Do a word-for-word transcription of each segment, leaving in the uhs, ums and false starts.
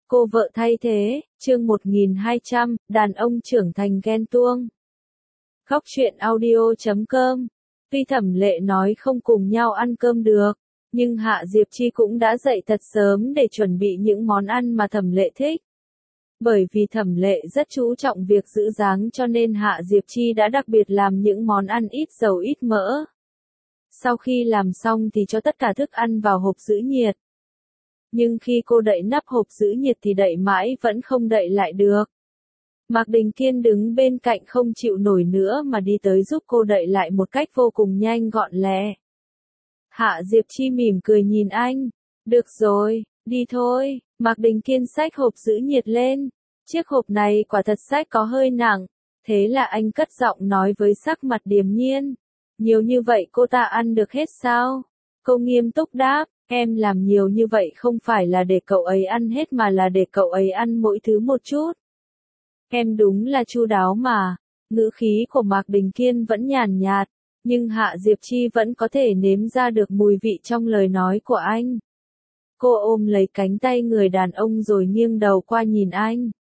Cô vợ thay thế, chương một nghìn hai trăm, đàn ông trưởng thành ghen tuông. Góc truyện audio chấm com. Tuy Thẩm Lệ nói không cùng nhau ăn cơm được, nhưng Hạ Diệp Chi cũng đã dậy thật sớm để chuẩn bị những món ăn mà Thẩm Lệ thích. Bởi vì Thẩm Lệ rất chú trọng việc giữ dáng cho nên Hạ Diệp Chi đã đặc biệt làm những món ăn ít dầu ít mỡ. Sau khi làm xong thì cho tất cả thức ăn vào hộp giữ nhiệt. Nhưng khi cô đậy nắp hộp giữ nhiệt thì đậy mãi vẫn không đậy lại được. Mạc Đình Kiên đứng bên cạnh không chịu nổi nữa mà đi tới giúp cô đậy lại một cách vô cùng nhanh gọn lẹ. Hạ Diệp Chi mỉm cười nhìn anh. Được rồi, đi thôi. Mạc Đình Kiên xách hộp giữ nhiệt lên. Chiếc hộp này quả thật xách có hơi nặng. Thế là anh cất giọng nói với sắc mặt điềm nhiên. Nhiều như vậy cô ta ăn được hết sao? Cô nghiêm túc đáp. Em làm nhiều như vậy không phải là để cậu ấy ăn hết mà là để cậu ấy ăn mỗi thứ một chút. Em đúng là chu đáo mà. Ngữ khí của Mạc Đình Kiên vẫn nhàn nhạt, nhưng Hạ Diệp Chi vẫn có thể nếm ra được mùi vị trong lời nói của anh. Cô ôm lấy cánh tay người đàn ông rồi nghiêng đầu qua nhìn anh.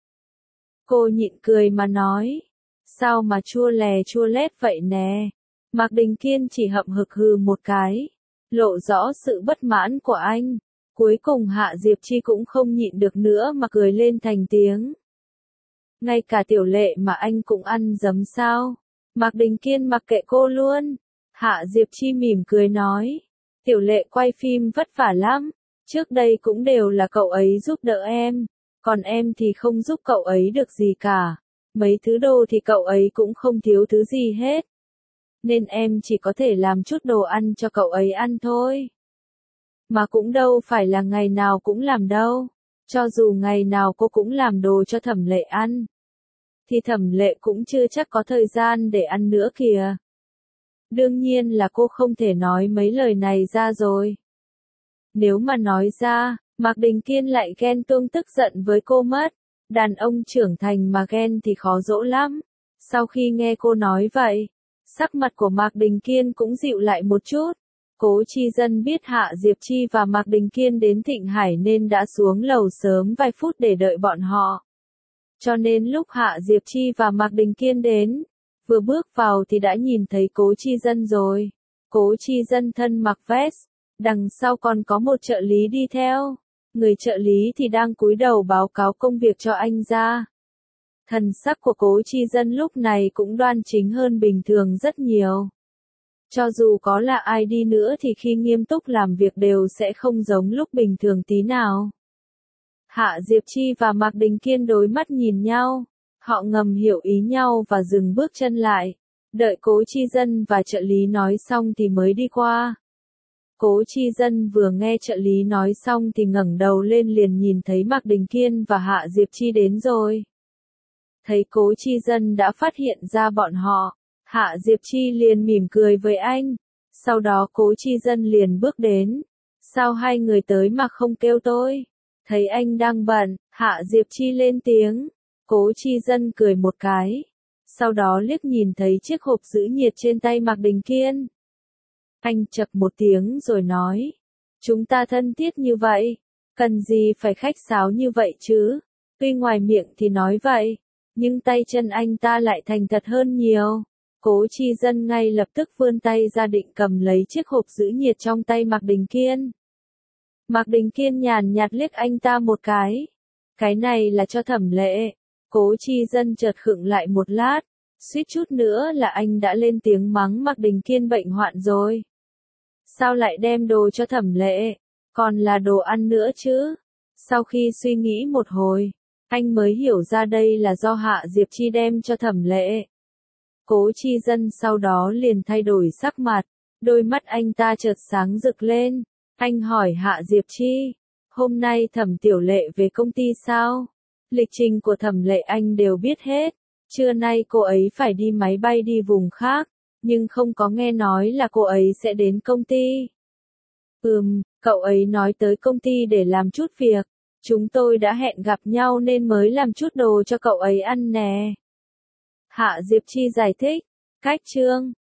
Cô nhịn cười mà nói. Sao mà chua lè chua lét vậy nè? Mạc Đình Kiên chỉ hậm hực hừ một cái. Lộ rõ sự bất mãn của anh. Cuối cùng Hạ Diệp Chi cũng không nhịn được nữa mà cười lên thành tiếng. Ngay cả Tiểu Lệ mà anh cũng ăn giấm sao? Mạc Đình Kiên mặc kệ cô luôn. Hạ Diệp Chi mỉm cười nói. Tiểu Lệ quay phim vất vả lắm. Trước đây cũng đều là cậu ấy giúp đỡ em. Còn em thì không giúp cậu ấy được gì cả. Mấy thứ đồ thì cậu ấy cũng không thiếu thứ gì hết. Nên em chỉ có thể làm chút đồ ăn cho cậu ấy ăn thôi. Mà cũng đâu phải là ngày nào cũng làm đâu. Cho dù ngày nào cô cũng làm đồ cho Thẩm Lệ ăn, thì Thẩm Lệ cũng chưa chắc có thời gian để ăn nữa kìa. Đương nhiên là cô không thể nói mấy lời này ra rồi. Nếu mà nói ra, Mạc Đình Kiên lại ghen tuông tức giận với cô mất. Đàn ông trưởng thành mà ghen thì khó dỗ lắm. Sau khi nghe cô nói vậy, sắc mặt của Mạc Đình Kiên cũng dịu lại một chút. Cố Chi Dân biết Hạ Diệp Chi và Mạc Đình Kiên đến Thịnh Hải nên đã xuống lầu sớm vài phút để đợi bọn họ. Cho nên lúc Hạ Diệp Chi và Mạc Đình Kiên đến, vừa bước vào thì đã nhìn thấy Cố Chi Dân rồi. Cố Chi Dân thân mặc vest, đằng sau còn có một trợ lý đi theo. Người trợ lý thì đang cúi đầu báo cáo công việc cho anh ra. Thần sắc của Cố Chi Dân lúc này cũng đoan chính hơn bình thường rất nhiều. Cho dù có là ai đi nữa thì khi nghiêm túc làm việc đều sẽ không giống lúc bình thường tí nào. Hạ Diệp Chi và Mạc Đình Kiên đối mắt nhìn nhau. Họ ngầm hiểu ý nhau và dừng bước chân lại. Đợi Cố Chi Dân và trợ lý nói xong thì mới đi qua. Cố Chi Dân vừa nghe trợ lý nói xong thì ngẩng đầu lên liền nhìn thấy Mạc Đình Kiên và Hạ Diệp Chi đến rồi. Thấy Cố Chi Dân đã phát hiện ra bọn họ, Hạ Diệp Chi liền mỉm cười với anh. Sau đó Cố Chi Dân liền bước đến. Sao hai người tới mà không kêu tôi? Thấy anh đang bận, Hạ Diệp Chi lên tiếng. Cố Chi Dân cười một cái. Sau đó liếc nhìn thấy chiếc hộp giữ nhiệt trên tay Mạc Đình Kiên. Anh chậc một tiếng rồi nói. Chúng ta thân thiết như vậy. Cần gì phải khách sáo như vậy chứ? Tuy ngoài miệng thì nói vậy, nhưng tay chân anh ta lại thành thật hơn nhiều. Cố Chi Dân ngay lập tức vươn tay ra định cầm lấy chiếc hộp giữ nhiệt trong tay Mạc Đình Kiên. Mạc Đình Kiên nhàn nhạt liếc anh ta một cái. Cái này là cho Thẩm Lệ. Cố Chi Dân chợt khựng lại một lát. Suýt chút nữa là anh đã lên tiếng mắng Mạc Đình Kiên bệnh hoạn rồi. Sao lại đem đồ cho Thẩm Lệ? Còn là đồ ăn nữa chứ? Sau khi suy nghĩ một hồi, anh mới hiểu ra đây là do Hạ Diệp Chi đem cho Thẩm Lệ. Cố Chi Dân sau đó liền thay đổi sắc mặt, đôi mắt anh ta chợt sáng rực lên. Anh hỏi Hạ Diệp Chi, hôm nay Thẩm Tiểu Lệ về công ty sao? Lịch trình của Thẩm Lệ anh đều biết hết. Trưa nay cô ấy phải đi máy bay đi vùng khác, nhưng không có nghe nói là cô ấy sẽ đến công ty. Ừm, cậu ấy nói tới công ty để làm chút việc. Chúng tôi đã hẹn gặp nhau nên mới làm chút đồ cho cậu ấy ăn nè. Hạ Diệp Chi giải thích. Cách chương